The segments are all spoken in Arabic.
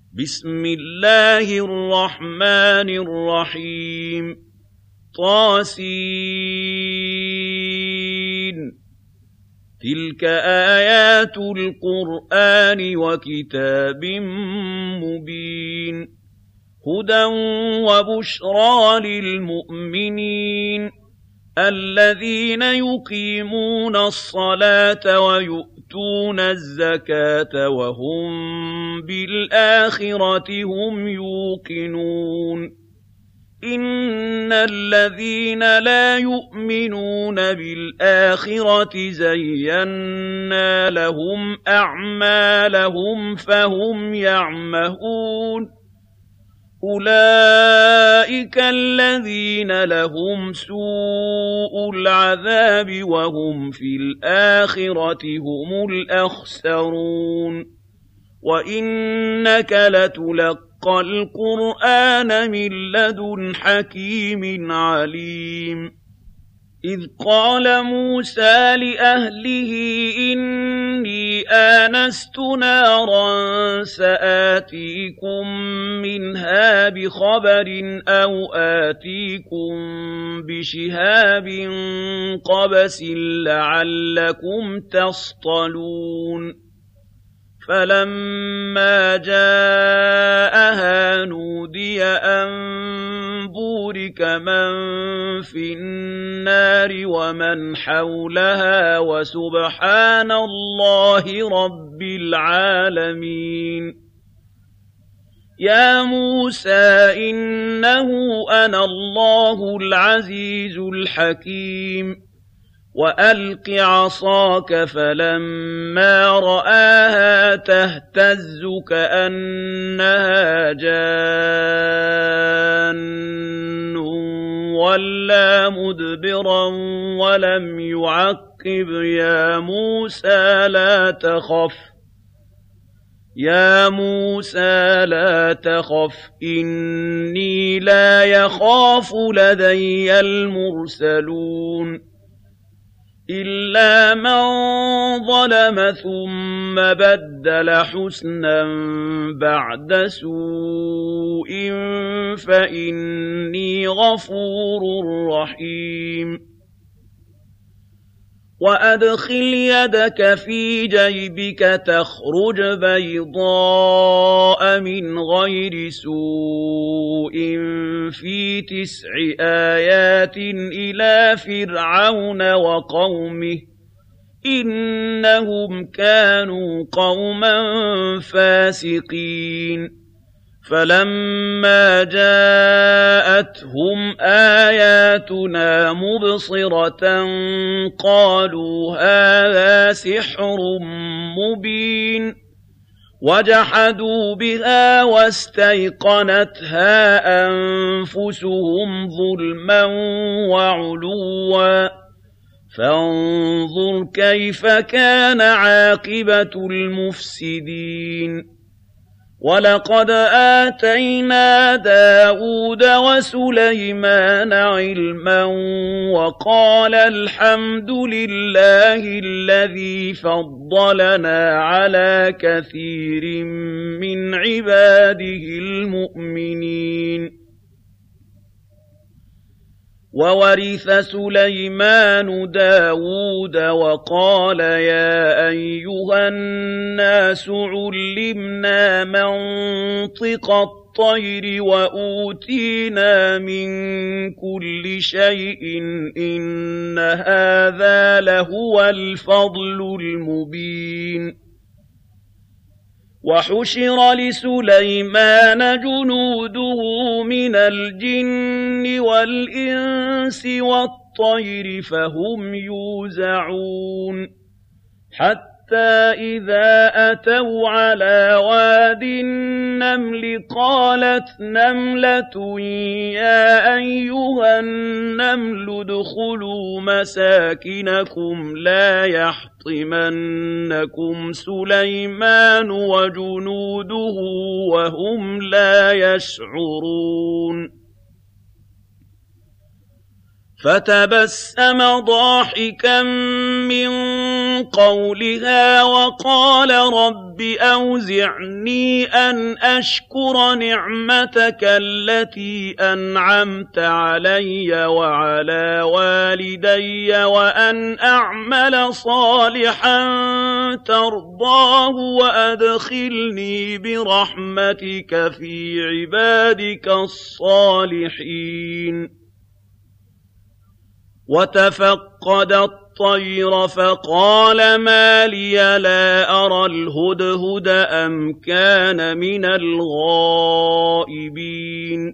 بسم الله الرحمن الرحيم طاسين تلك آيات القرآن وكتاب مبين هدى وبشرى للمؤمنين الذين يقيمون الصلاة ويؤتون الزكاة وهم بالآخرة هم يوقنون إن الذين لا يؤمنون بالآخرة زينا لهم أعمالهم فهم يعمهون أولئك الذين لهم سوء العذاب وهم في الآخرة هم الأخسرون وإنك لتلقى القرآن من لدن حكيم عليم إذ قال موسى لأهله إني آنست نارا سآتيكم منها بخبر أو آتيكم بشهاب قبس لعلكم تصطلون فلما جاءها نودي أن بورك من في النار ومن حولها وسبحان الله رب العالمين يا موسى إنه أنا الله العزيز الحكيم وألق عصاك فلما رآها تهتز كأنها جان ولا مدبرا ولم يعقب يا موسى لا تخف إني لا يخاف لدي المرسلون إلا من ظلم ثم بدل حسنا بعد سوء فإني غفور رحيم وأدخل يدك في جيبك تخرج بيضاء من غير سوء في 9 آيات إلى فرعون وقومه إنهم كانوا قوما فاسقين فلما جاءتهم آياتنا مبصرة قالوا هذا سحر مبين وجحدوا بها واستيقنتها أنفسهم ظلما وعلوا فانظر كيف كان عاقبة المفسدين ولقد آتينا داود وسليمان علما وقال الحمد لله الذي فضلنا على كثير من عباده المؤمنين وورث سليمان داود وقال يا أيها الناس علمنا منطق الطير وأوتينا من كل شيء إن هذا لهو الفضل المبين وحشر لسليمان جنوده من الجن والإنس والطير فهم يوزعون حتى إذا أتوا على واد النمل قالت نملة يا أيها النمل ادخلوا مساكنكم لا يحطمنكم سليمان وجنوده وهم لا يشعرون فتبسم ضاحكا من قولها وقال رب أوزعني أن أشكر نعمتك التي أنعمت علي وعلى والدي وأن أعمل صالحا ترضاه وأدخلني برحمتك في عبادك الصالحين. وتفقد الطير فقال ما لي لا أرى الهدهد أم كان من الغائبين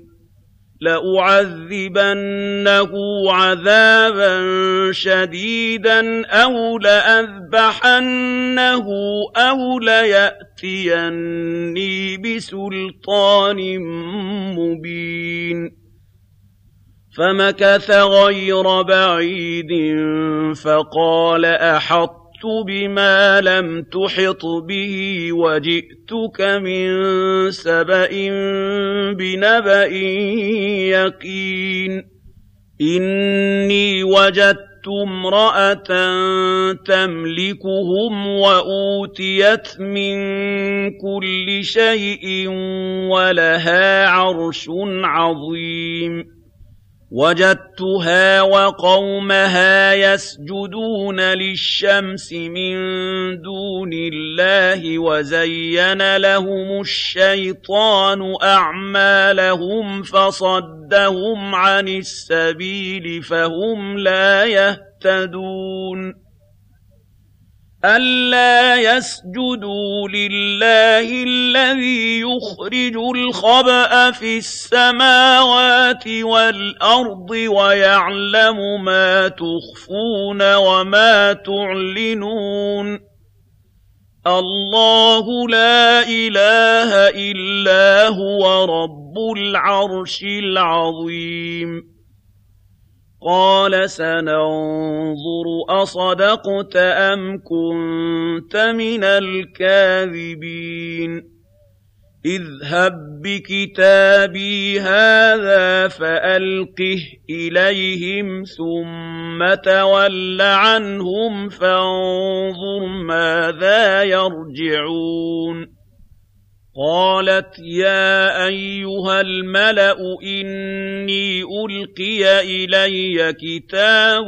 لأعذبنه عذابا شديدا أو لأذبحنه أو ليأتيني بسلطان مبين. فمكث غير بعيد فقال أحطت بما لم تحط به وجئتك من سبأ بنبأ يقين. إني وجدت امرأة تملكهم وأوتيت من كل شيء ولها عرش عظيم. وجدتها وقومها يسجدون للشمس من دون الله وزين لهم الشيطان أعمالهم فصدهم عن السبيل فهم لا يهتدون. ألا يسجدوا لله الذي يخرج الخبأ في السماوات والأرض ويعلم ما تخفون وما تعلنون. الله لا إله إلا هو رب العرش العظيم. قال سننظر أصدقت أم كنت من الكاذبين. اذهب بكتابي هذا فألقه إليهم ثم تول عنهم فانظر ماذا يرجعون. قالت يا أيها الملأ إني ألقي إلي كتاب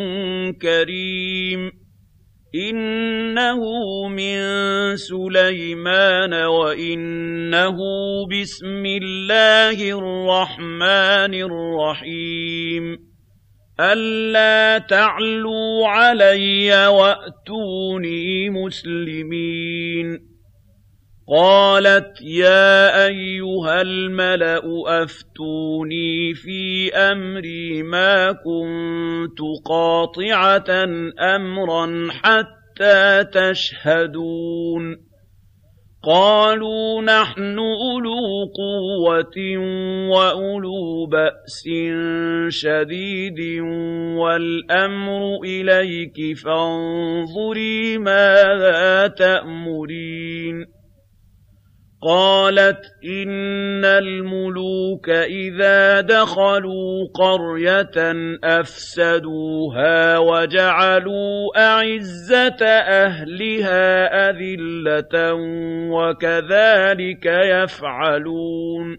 كريم إنه من سليمان وإنه بسم الله الرحمن الرحيم ألا تعلوا علي وأتوني مسلمين. قالت يا أيها الملأ أفتوني في أمري ما كنت قاطعة أمرا حتى تشهدون. قالوا نحن أولو قوة وأولو بأس شديد والأمر إليك فانظري ماذا تأمرين. قالت إن الملوك إذا دخلوا قرية أفسدوها وجعلوا أعزة أهلها أذلة وكذلك يفعلون.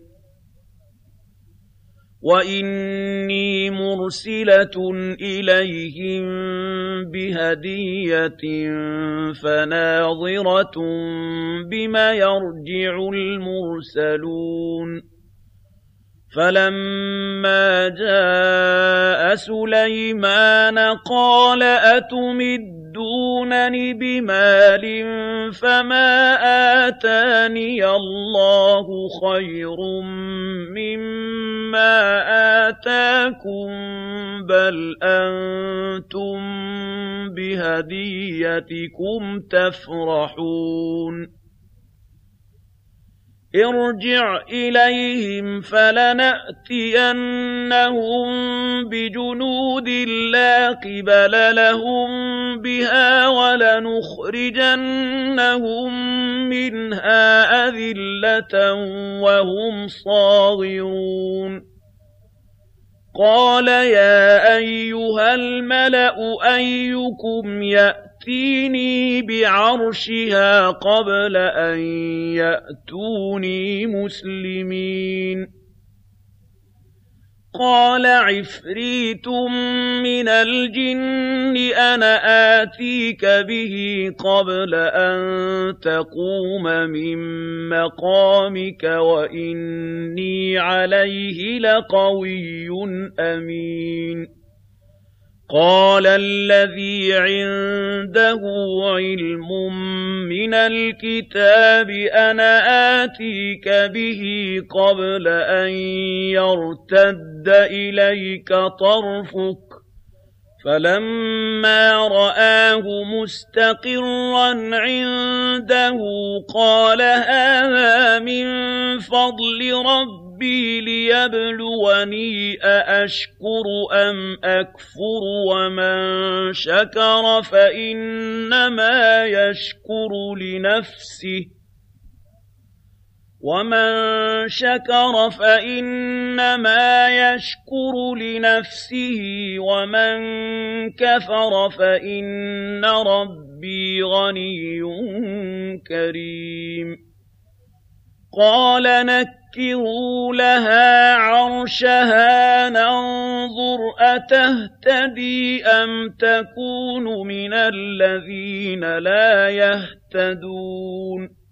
وإني مرسلة إليهم بهدية فناظرة بما يرجع المرسلون. فلما جاء سليمان قال أتمدونني بمال فما آتاني الله خير مما آتاكم بل أنتم بهديتكم تفرحون. ارجع إليهم فلنأتينهم بجنود لا قبل لهم بها ولنخرجنهم منها أذلة وهم صاغرون. قال يا أيها الملأ أيكم يأتيني بعرشها قبل أن يأتوني مسلمين قال عفريت من الجن أنا آتيك به قبل أن تقوم من مقامك وإني عليه لقوي أمين قال الذي عنده علم من الكتاب أنا آتيك به قبل أن يرتد إليك طرفك فلما رآه مستقرا عنده قال هذا من فضل ربي ليبلوني أأشكر أم أكفر ومن شكر فإنما يشكر لنفسه ومن كفر فإن ربي غني كريم قال نكروا لها عرشها ننظر أتهتدي أم تكون من الذين لا يهتدون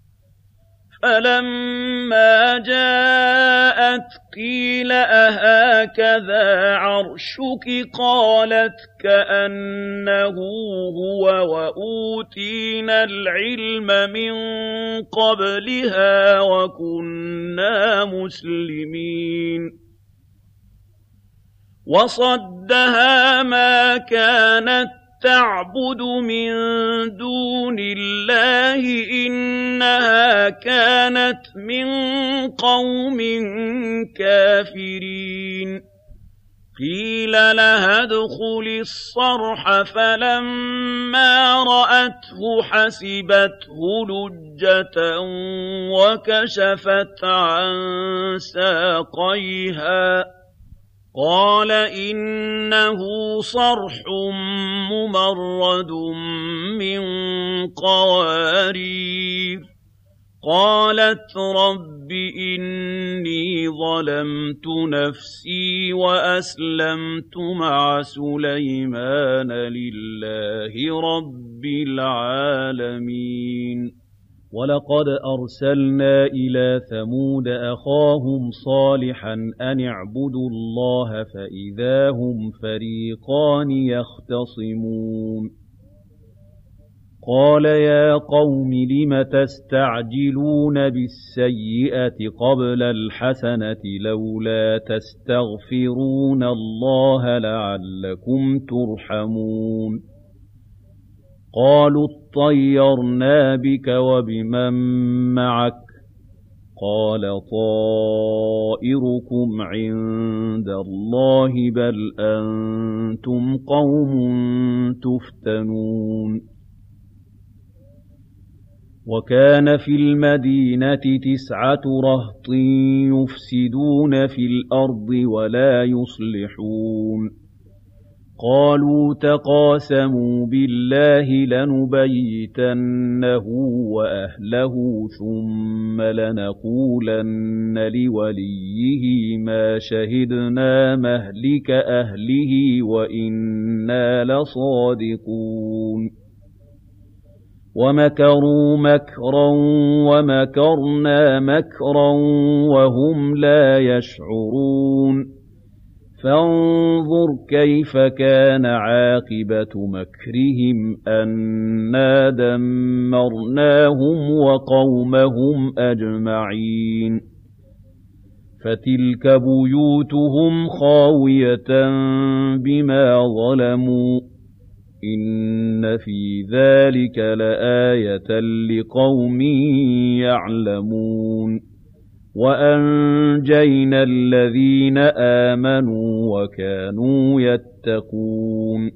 فلما جاءت قيل أهكذا عرشك قالت كأنه هو وأوتينا العلم من قبلها وكنا مسلمين وصدها ما كانت تعبد من دون الله إنها كانت من قوم كافرين قيل لها ادخل الصرح فلما رأته حسبته لجة وكشفت عن ساقيها قال إنه صرح ممرد من قوارير قالت رب إني ظلمت نفسي وأسلمت مع سليمان لله رب العالمين ولقد أرسلنا إلى ثمود أخاهم صالحا أن اعبدوا الله فإذا هم فريقان يختصمون قال يا قوم لم تستعجلون بالسيئة قبل الحسنة لولا تستغفرون الله لعلكم ترحمون قالوا اطيرنا بك وبمن معك قال طائركم عند الله بل أنتم قوم تفتنون وكان في المدينة 9 رهط يفسدون في الأرض ولا يصلحون قالوا تقاسموا بالله لنبيتنه وأهله ثم لنقولن لوليه ما شهدنا مهلك أهله وإنا لصادقون ومكروا مكرا ومكرنا مكرا وهم لا يشعرون فانظر كيف كان عاقبة مكرهم أنا دمرناهم وقومهم أجمعين فتلك بيوتهم خاوية بما ظلموا إن في ذلك لآية لقوم يعلمون وأنجينا الذين آمنوا وكانوا يتقون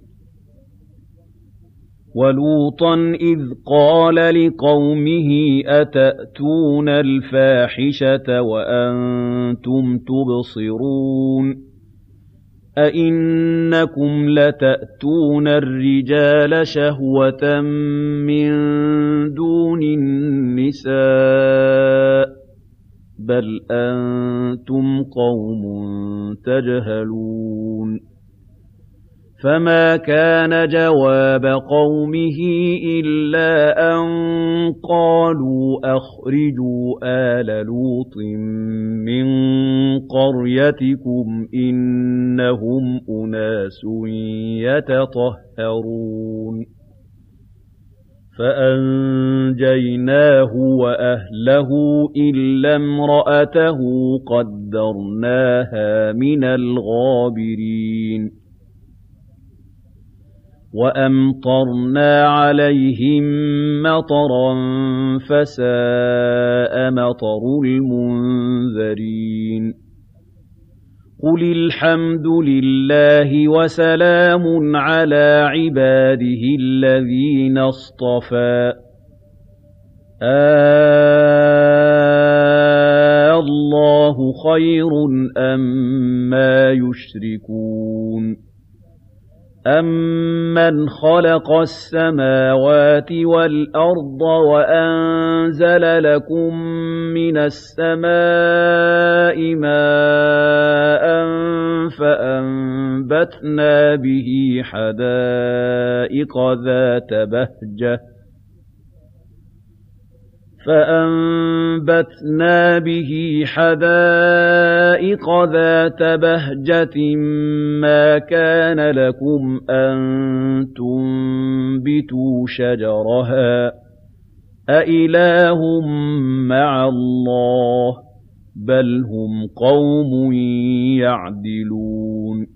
ولوطا إذ قال لقومه أتأتون الفاحشة وأنتم تبصرون أئنكم لتأتون الرجال شهوة من دون النساء بل أنتم قوم تجهلون فما كان جواب قومه إلا أن قالوا أخرجوا آل لوط من قريتكم إنهم أناس يتطهرون فأنجيناه وأهله إلا امرأته قدرناها من الغابرين وأمطرنا عليهم مطرا فساء مطر المنذرين قل الحمد لله وسلام على عباده الذين اصطفى الله خير أما يشركون أَمَّنْ خَلَقَ السَّمَاوَاتِ وَالْأَرْضَ وَأَنزَلَ لَكُم مِّنَ السَّمَاءِ مَاءً فَأَنبَتْنَا به حدائق ذات بهجة ما كان لكم أن تنبتوا شجرها أإله مع الله بل هم قوم يعدلون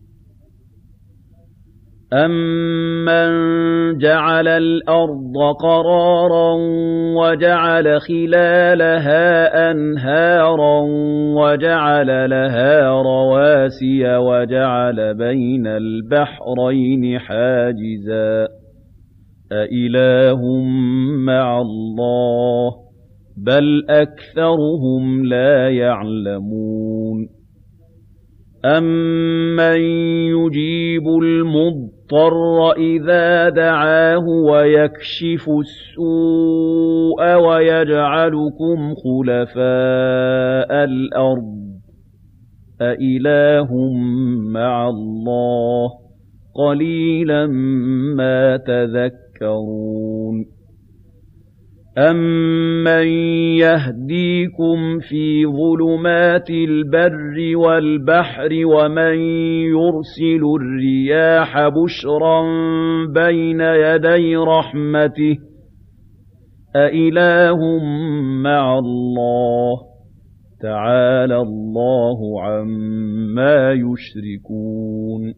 أَمَّنْ جَعَلَ الْأَرْضَ قَرَارًا وَجَعَلَ خِلَالَهَا أَنْهَارًا وَجَعَلَ لَهَا رَوَاسِيَ وَجَعَلَ بَيْنَ الْبَحْرَيْنِ حَاجِزًا أَإِلَٰهٌ مَّعَ اللَّهِ بَلْ أَكْثَرُهُمْ لَا يَعْلَمُونَ أَمَّن يُجِيبُ الْمُضْطَرَّ إِذَا دَعَاهُ وَيَكْشِفُ السُّوءَ وَيَجْعَلُكُمْ خُلَفَاءَ الْأَرْضِ أَإِلَٰهٌ مَّعَ اللَّهِ قَلِيلًا مَّا تَذَكَّرُونَ أَمَّن يَهْدِيكُمْ فِي ظُلُمَاتِ الْبَرِّ وَالْبَحْرِ وَمَن يُرْسِلُ الرِّيَاحَ بُشْرًا بَيْنَ يَدَيْ رَحْمَتِهِ أَإِلَٰهٌ مَّعَ اللَّهِ تَعَالَى اللَّهُ عَمَّا يُشْرِكُونَ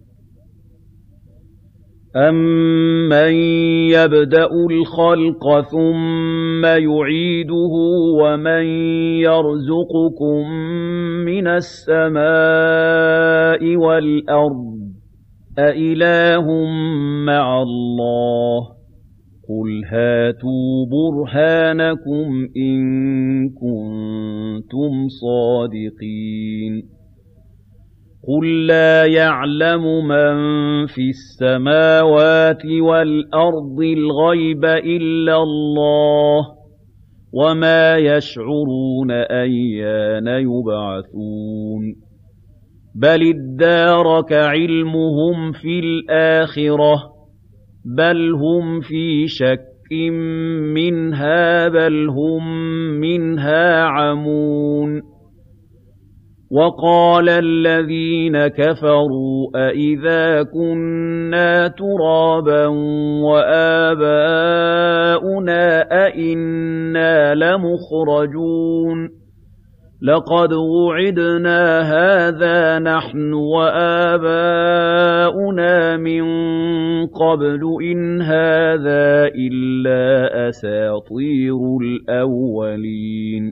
أَمَّن يَبْدَأُ الْخَلْقَ ثُمَّ يُعِيدُهُ وَمَن يَرْزُقُكُم مِّنَ السَّمَاءِ وَالْأَرْضِ أَإِلَٰهٌ مَّعَ اللَّهِ قُلْ هَاتُوا بُرْهَانَكُمْ إِن كُنتُمْ صَادِقِينَ قُل لَّا يَعْلَمُ مَن فِي السَّمَاوَاتِ وَالْأَرْضِ الْغَيْبَ إِلَّا اللَّهُ وَمَا يَشْعُرُونَ أَيَّانَ يُبْعَثُونَ بَلِ ادَّارَكَ عِلْمُهُمْ فِي الْآخِرَةِ بَلْ هُمْ فِي شَكٍّ مِّنْهَا بَلْ هُم مِّنْهَا عَمُونَ وَقَالَ الَّذِينَ كَفَرُوا أَإِذَا كُنَّا تُرَابًا وَآبَاؤُنَا أَإِنَّا لَمُخْرَجُونَ لَقَدْ وُعِدْنَا هَٰذَا نَحْنُ وَآبَاؤُنَا مِن قَبْلُ إِنْ هَٰذَا إِلَّا أَسَاطِيرُ الْأَوَّلِينَ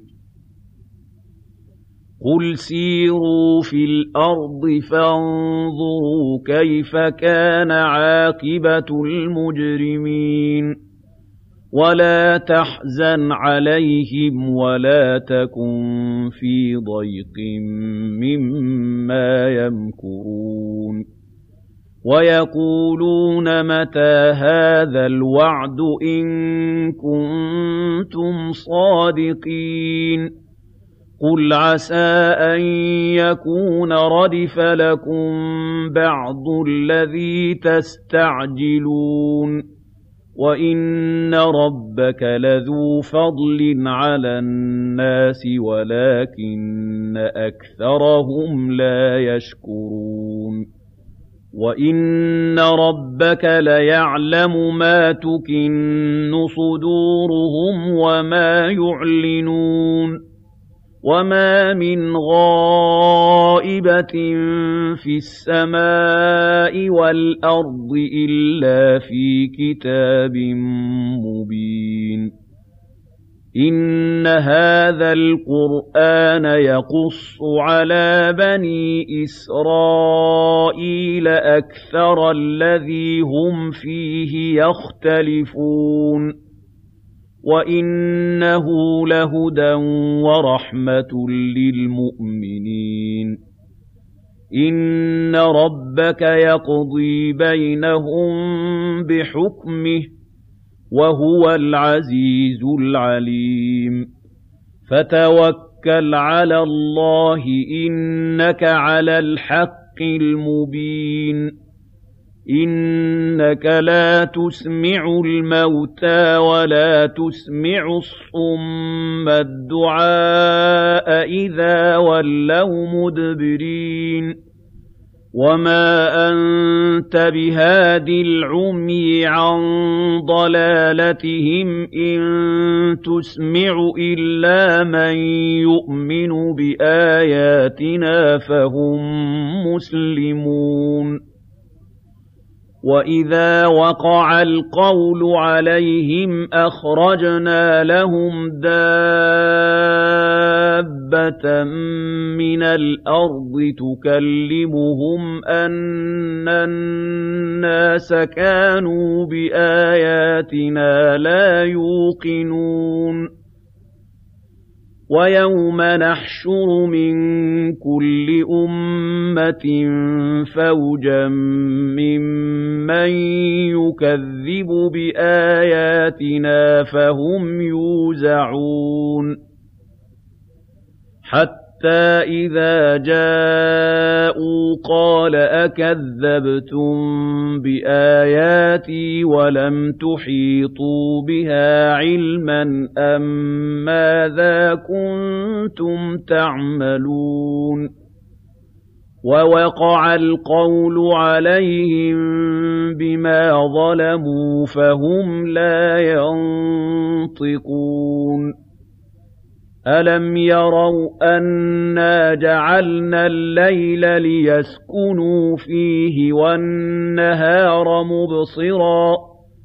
قُلْ سِيرُوا فِي الْأَرْضِ فَانظُرُوا كَيْفَ كَانَ عَاقِبَةُ الْمُجْرِمِينَ ولا تحزن عليهم ولا تكن في ضيق مما يمكرون ويقولون متى هذا الوعد إن كنتم صادقين قل عسى أن يكون ردف لكم بعض الذي تستعجلون وَإِنَّ رَبَّكَ لَذُو فَضْلٍ عَلَى النَّاسِ وَلَكِنَّ أَكْثَرَهُمْ لَا يَشْكُرُونَ وَإِنَّ رَبَّكَ لَيَعْلَمُ مَا تُكِنُّ صُدُورُهُمْ وَمَا يُعْلِنُونَ وَمَا مِنْ غَائِبَةٍ فِي السَّمَاءِ وَالْأَرْضِ إِلَّا فِي كِتَابٍ مُّبِينٍ إِنَّ هَٰذَا الْقُرْآنَ يَقُصُّ عَلَىٰ بَنِي إِسْرَائِيلَ أَكْثَرَ الَّذِي هُمْ فِيهِ يَخْتَلِفُونَ وَإِنَّهُ لَهُدًى وَرَحْمَةٌ لِّلْمُؤْمِنِينَ إِنَّ رَبَّكَ يَقْضِي بَيْنَهُم بِحُكْمِهِ وَهُوَ الْعَزِيزُ الْعَلِيمُ فَتَوَكَّلْ عَلَى اللَّهِ إِنَّكَ عَلَى الْحَقِّ الْمُبِينِ إِنَّكَ لَا تُسْمِعُ الْمَوْتَىٰ وَلَا تُسْمِعُ الصُّمَّ الدُّعَاءَ إِذَا وَلَّوْا مُدْبِرِينَ وَمَا أَنتَ بِهَادِ الْعُمْيِ عَن ضَلَالَتِهِمْ إِن تُسْمِعُ إِلَّا مَن يُؤْمِنُ بِآيَاتِنَا فَهُم مُّسْلِمُونَ وَإِذَا وَقَعَ الْقَوْلُ عَلَيْهِمْ أَخْرَجْنَا لَهُمْ دَابَّةً مِّنَ الْأَرْضِ تُكَلِّمُهُمْ أَنَّ النَّاسَ كَانُوا بِآيَاتِنَا لَا يُوقِنُونَ وَيَوْمَ نَحْشُرُ مِن كُلِّ أُمَّةٍ فَوْجًا مِّمَّن يُكَذِّبُ بِآيَاتِنَا فَهُمْ يُوزَعُونَ حَتَّىٰ إِذَا جَاءُوا قَالَ أَكَذَّبْتُم بِآيَاتِي وَلَمْ تُحِيطُوا بِهَا عِلْمًا أَم مَّاذَا كُنتُمْ تَعْمَلُونَ وَوَقَعَ الْقَوْلُ عَلَيْهِم بِمَا ظَلَمُوا فَهُمْ لَا يَنطِقُونَ أَلَمْ يَرَوْا أَنَّا جَعَلْنَا اللَّيْلَ لِيَسْكُنُوا فِيهِ وَالنَّهَارَ مُبْصِرًا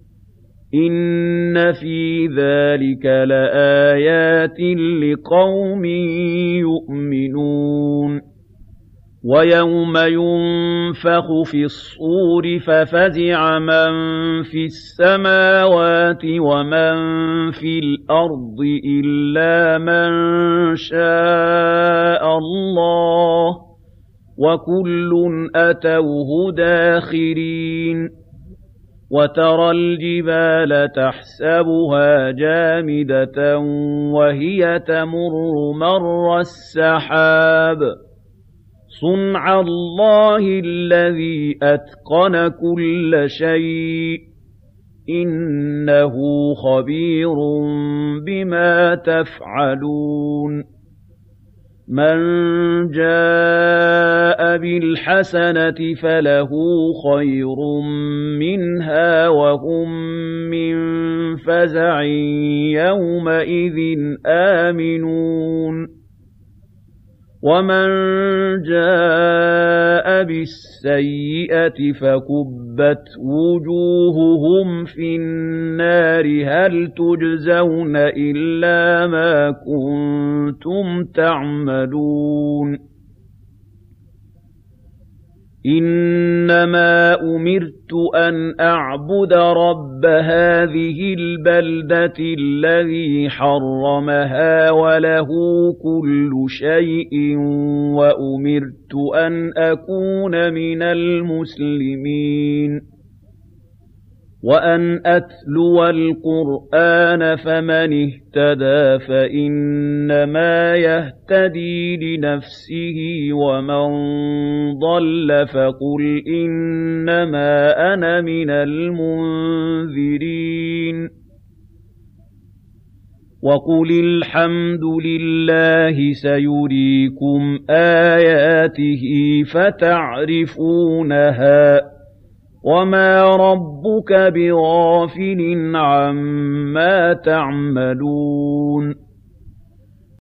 إِنَّ فِي ذَلِكَ لَآيَاتٍ لِقَوْمٍ يُؤْمِنُونَ وَيَوْمَ يُنفَخُ فِي الصُّورِ فَفَزِعَ مَن فِي السَّمَاوَاتِ وَمَن فِي الْأَرْضِ إِلَّا مَن شَاءَ اللَّهُ وَكُلٌّ أَتَوْهُ دَاخِرِينَ وَتَرَى الْجِبَالَ تَحْسَبُهَا جَامِدَةً وَهِيَ تَمُرُّ مَرَّ السَّحَابِ صُنْعَ اللَّهِ الَّذِي أَتْقَنَ كُلَّ شَيْءٍ ۚ إِنَّهُ خَبِيرٌ بِمَا تَفْعَلُونَ مَن جَاءَ بِالْحَسَنَةِ فَلَهُ خَيْرٌ مِّنْهَا وَهُم مِّن فَزَعٍ يَوْمَئِذٍ آمِنُونَ وَمَن جَاءَ بِالسَّيِّئَةِ فَكُبَّتْ وُجُوهُهُمْ فِي النَّارِ هَلْ تُجْزَوْنَ إِلَّا مَا كُنتُمْ تَعْمَلُونَ إِنَّمَا أُمِرْتُ أَنْ أَعْبُدَ رَبَّ هَٰذِهِ الْبَلْدَةِ الَّذِي حَرَّمَهَا وَلَهُ كُلُّ شَيْءٍ وَأُمِرْتُ أَنْ أَكُونَ مِنَ الْمُسْلِمِينَ وَأَنْ أَتْلُوَ الْقُرْآنَ فَمَنِ اهْتَدَىٰ فَإِنَّمَا يَهْتَدِي لِنَفْسِهِ وَمَن ضَلَّ فَقُلْ إِنَّمَا أَنَا مِنَ الْمُنذِرِينَ وَقُلِ الْحَمْدُ لِلَّهِ سَيُرِيكُمْ آيَاتِهِ فَتَعْرِفُونَهَا وَمَا رَبُّكَ بِغَافِلٍ عَمَّا تَعْمَلُونَ